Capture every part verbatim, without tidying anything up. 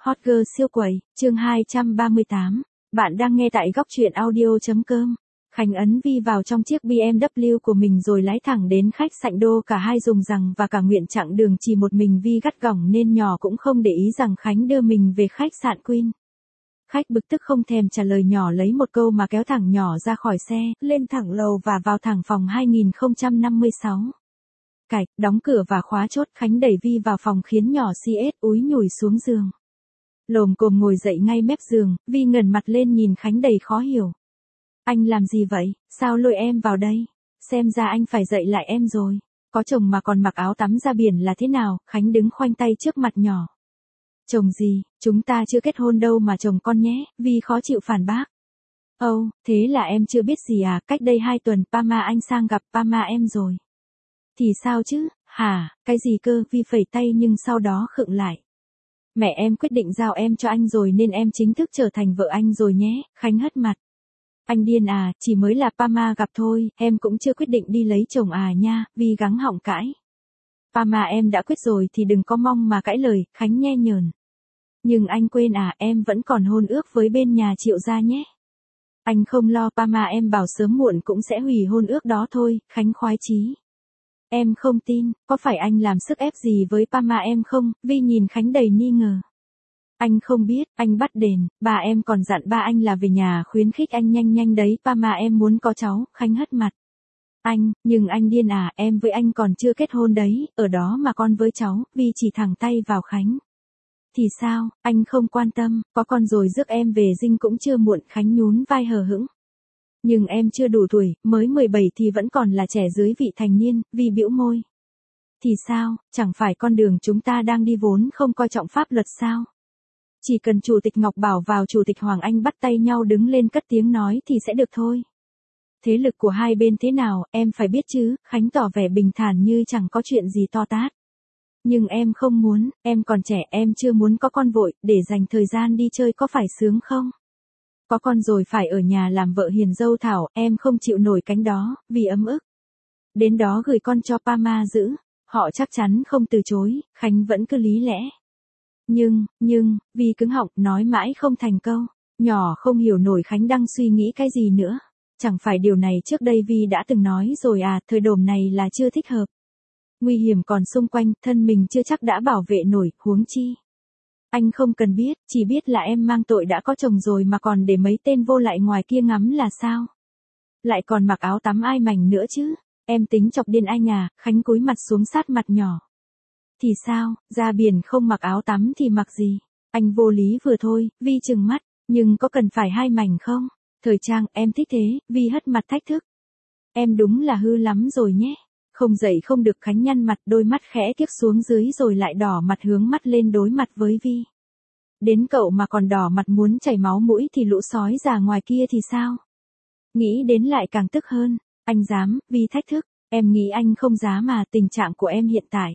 Hot girl siêu quẩy, chương hai trăm ba mươi tám. Bạn đang nghe tại góc truyện audio.com. Khánh ấn Vi vào trong chiếc bê em vê của mình rồi lái thẳng đến khách sạn Đô. Cả hai dùng rằng và cả nguyện chặng đường chỉ một mình Vi gắt gỏng nên nhỏ cũng không để ý rằng Khánh đưa mình về khách sạn Queen. Khách bực tức không thèm trả lời nhỏ lấy một câu mà kéo thẳng nhỏ ra khỏi xe, lên thẳng lầu và vào thẳng phòng hai nghìn không trăm năm mươi sáu. Cạch, đóng cửa và khóa chốt. Khánh đẩy Vi vào phòng khiến nhỏ xê ét úi nhùi xuống giường. Lồm cồm ngồi dậy ngay mép giường, Vi ngẩng mặt lên nhìn Khánh đầy khó hiểu. Anh làm gì vậy, sao lôi em vào đây? Xem ra anh phải dạy lại em rồi. Có chồng mà còn mặc áo tắm ra biển là thế nào? Khánh đứng khoanh tay trước mặt nhỏ. Chồng gì, chúng ta chưa kết hôn đâu mà chồng con nhé, Vi khó chịu phản bác. Âu, oh, thế là em chưa biết gì à, cách đây hai tuần Pama anh sang gặp Pama em rồi. Thì sao chứ, hả, cái gì cơ? Vi phẩy tay nhưng sau đó khựng lại. Mẹ em quyết định giao em cho anh rồi nên em chính thức trở thành vợ anh rồi nhé. Khánh hất mặt. Anh điên à, chỉ mới là Pama gặp thôi, em cũng chưa quyết định đi lấy chồng à nha, Vi gắng họng cãi. Pama em đã quyết rồi thì đừng có mong mà cãi lời. Khánh nhe nhờn. Nhưng anh quên à, em vẫn còn hôn ước với bên nhà Triệu gia nhé. Anh không lo, Pama em bảo sớm muộn cũng sẽ hủy hôn ước đó thôi. Khánh khoái chí. Em không tin, có phải anh làm sức ép gì với Pama em không? Vi nhìn Khánh đầy nghi ngờ. Anh không biết, anh bắt đền, bà em còn dặn ba anh là về nhà khuyến khích anh nhanh nhanh đấy, Pama em muốn có cháu. Khánh hất mặt. Anh, nhưng anh điên à, em với anh còn chưa kết hôn đấy, ở đó mà con với cháu. Vi chỉ thẳng tay vào Khánh. Thì sao, anh không quan tâm, có con rồi rước em về dinh cũng chưa muộn. Khánh nhún vai hờ hững. Nhưng em chưa đủ tuổi, mới mười bảy thì vẫn còn là trẻ dưới vị thành niên. Vi bĩu môi. Thì sao, chẳng phải con đường chúng ta đang đi vốn không coi trọng pháp luật sao? Chỉ cần Chủ tịch Ngọc Bảo vào Chủ tịch Hoàng Anh bắt tay nhau đứng lên cất tiếng nói thì sẽ được thôi. Thế lực của hai bên thế nào, em phải biết chứ. Khánh tỏ vẻ bình thản như chẳng có chuyện gì to tát. Nhưng em không muốn, em còn trẻ, em chưa muốn có con vội, để dành thời gian đi chơi có phải sướng không? Có con rồi phải ở nhà làm vợ hiền dâu thảo, em không chịu nổi cánh đó, vì ấm ức. Đến đó gửi con cho Pama giữ, họ chắc chắn không từ chối. Khánh vẫn cứ lý lẽ. Nhưng, nhưng, Vi cứng họng, nói mãi không thành câu. Nhỏ không hiểu nổi Khánh đang suy nghĩ cái gì nữa. Chẳng phải điều này trước đây Vi đã từng nói rồi à, thời điểm này là chưa thích hợp. Nguy hiểm còn xung quanh, thân mình chưa chắc đã bảo vệ nổi, huống chi. Anh không cần biết, chỉ biết là em mang tội đã có chồng rồi mà còn để mấy tên vô lại ngoài kia ngắm là sao? Lại còn mặc áo tắm ai mảnh nữa chứ? Em tính chọc điên anh à? Khánh cúi mặt xuống sát mặt nhỏ. Thì sao, ra biển không mặc áo tắm thì mặc gì? Anh vô lý vừa thôi. Vi trừng mắt, nhưng có cần phải hai mảnh không? Thời trang, em thích thế. Vi hất mặt thách thức. Em đúng là hư lắm rồi nhé. Không dậy không được. Khánh nhăn mặt, đôi mắt khẽ kiếc xuống dưới rồi lại đỏ mặt hướng mắt lên đối mặt với Vi. Đến cậu mà còn đỏ mặt muốn chảy máu mũi thì lũ sói già ngoài kia thì sao? Nghĩ đến lại càng tức hơn. Anh dám, Vi thách thức. Em nghĩ anh không dám mà, tình trạng của em hiện tại.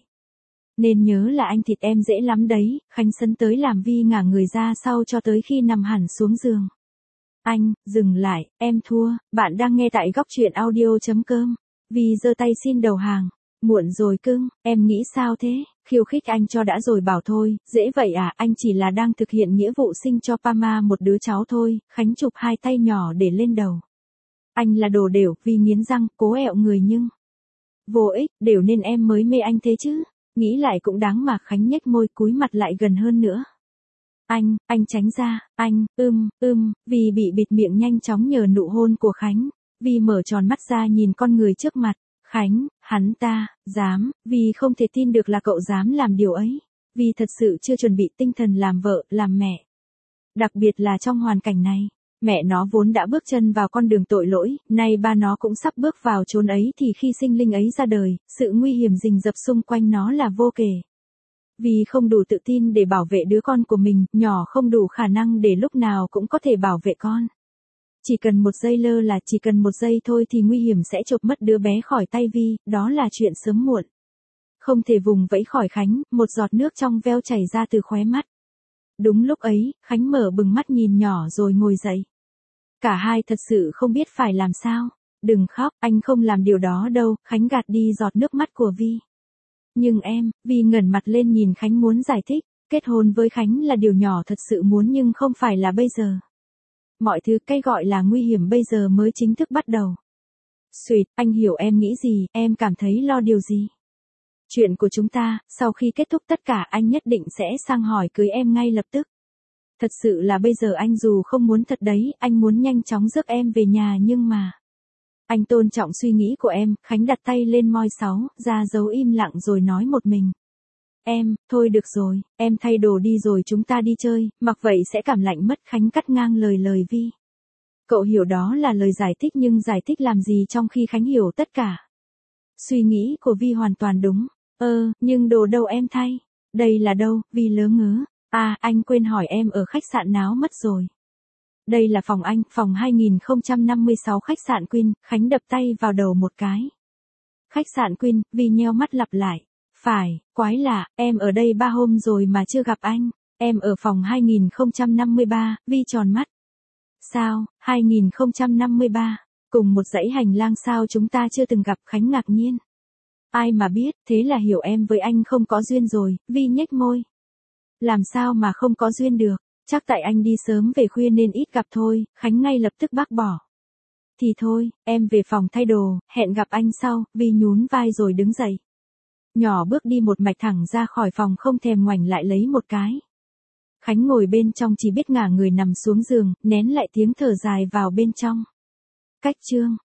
Nên nhớ là anh thịt em dễ lắm đấy. Khánh sấn tới làm Vi ngả người ra sau cho tới khi nằm hẳn xuống giường. Anh, dừng lại, em thua. Bạn đang nghe tại góc truyện audio.com. Vi giơ tay xin đầu hàng. Muộn rồi cưng, em nghĩ sao thế? Khiêu khích anh cho đã rồi bảo thôi, dễ vậy à, anh chỉ là đang thực hiện nghĩa vụ sinh cho Pama một đứa cháu thôi. Khánh chụp hai tay nhỏ để lên đầu. Anh là đồ đểu. Vi nghiến răng, cố ẹo người nhưng. Vô ích, đều nên em mới mê anh thế chứ. Nghĩ lại cũng đáng mà. Khánh nhếch môi cúi mặt lại gần hơn nữa. Anh, anh tránh ra, anh, ưm, ưm, Vi bị bịt miệng nhanh chóng nhờ nụ hôn của Khánh. Vi mở tròn mắt ra nhìn con người trước mặt. Khánh, hắn ta, dám, Vi không thể tin được là cậu dám làm điều ấy. Vi thật sự chưa chuẩn bị tinh thần làm vợ, làm mẹ. Đặc biệt là trong hoàn cảnh này, mẹ nó vốn đã bước chân vào con đường tội lỗi, nay ba nó cũng sắp bước vào chốn ấy thì khi sinh linh ấy ra đời, sự nguy hiểm rình rập xung quanh nó là vô kể. Vi không đủ tự tin để bảo vệ đứa con của mình, nhỏ không đủ khả năng để lúc nào cũng có thể bảo vệ con. Chỉ cần một giây lơ là, chỉ cần một giây thôi thì nguy hiểm sẽ chộp mất đứa bé khỏi tay Vi, đó là chuyện sớm muộn. Không thể vùng vẫy khỏi Khánh, một giọt nước trong veo chảy ra từ khóe mắt. Đúng lúc ấy, Khánh mở bừng mắt nhìn nhỏ rồi ngồi dậy. Cả hai thật sự không biết phải làm sao. Đừng khóc, anh không làm điều đó đâu. Khánh gạt đi giọt nước mắt của Vi. Nhưng em, Vi ngẩng mặt lên nhìn Khánh muốn giải thích. Kết hôn với Khánh là điều nhỏ thật sự muốn nhưng không phải là bây giờ. Mọi thứ cái gọi là nguy hiểm bây giờ mới chính thức bắt đầu. Sweet, anh hiểu em nghĩ gì, em cảm thấy lo điều gì. Chuyện của chúng ta, sau khi kết thúc tất cả anh nhất định sẽ sang hỏi cưới em ngay lập tức. Thật sự là bây giờ anh dù không muốn thật đấy, anh muốn nhanh chóng rước em về nhà nhưng mà... Anh tôn trọng suy nghĩ của em, Khánh đặt tay lên môi sáu, ra dấu im lặng rồi nói một mình. Em, thôi được rồi, em thay đồ đi rồi chúng ta đi chơi, mặc vậy sẽ cảm lạnh mất. Khánh cắt ngang lời lời Vi. Cậu hiểu đó là lời giải thích nhưng giải thích làm gì trong khi Khánh hiểu tất cả. Suy nghĩ của Vi hoàn toàn đúng. Ơ, nhưng đồ đâu em thay? Đây là đâu? Vi lớ ngớ. À, anh quên hỏi em ở khách sạn nào mất rồi. Đây là phòng anh, phòng hai nghìn không trăm năm mươi sáu khách sạn Queen. Khánh đập tay vào đầu một cái. Khách sạn Queen, Vi nheo mắt lặp lại. Phải, quái lạ, em ở đây ba hôm rồi mà chưa gặp anh. Em ở phòng hai nghìn không trăm năm mươi ba, Vi tròn mắt. Sao, hai nghìn không trăm năm mươi ba, cùng một dãy hành lang sao chúng ta chưa từng gặp. Khánh ngạc nhiên. Ai mà biết, thế là hiểu em với anh không có duyên rồi. Vi nhếch môi. Làm sao mà không có duyên được, chắc tại anh đi sớm về khuya nên ít gặp thôi. Khánh ngay lập tức bác bỏ. Thì thôi, em về phòng thay đồ, hẹn gặp anh sau. Vi nhún vai rồi đứng dậy. Nhỏ bước đi một mạch thẳng ra khỏi phòng không thèm ngoảnh lại lấy một cái. Khánh ngồi bên trong chỉ biết ngả người nằm xuống giường, nén lại tiếng thở dài vào bên trong. Cách chương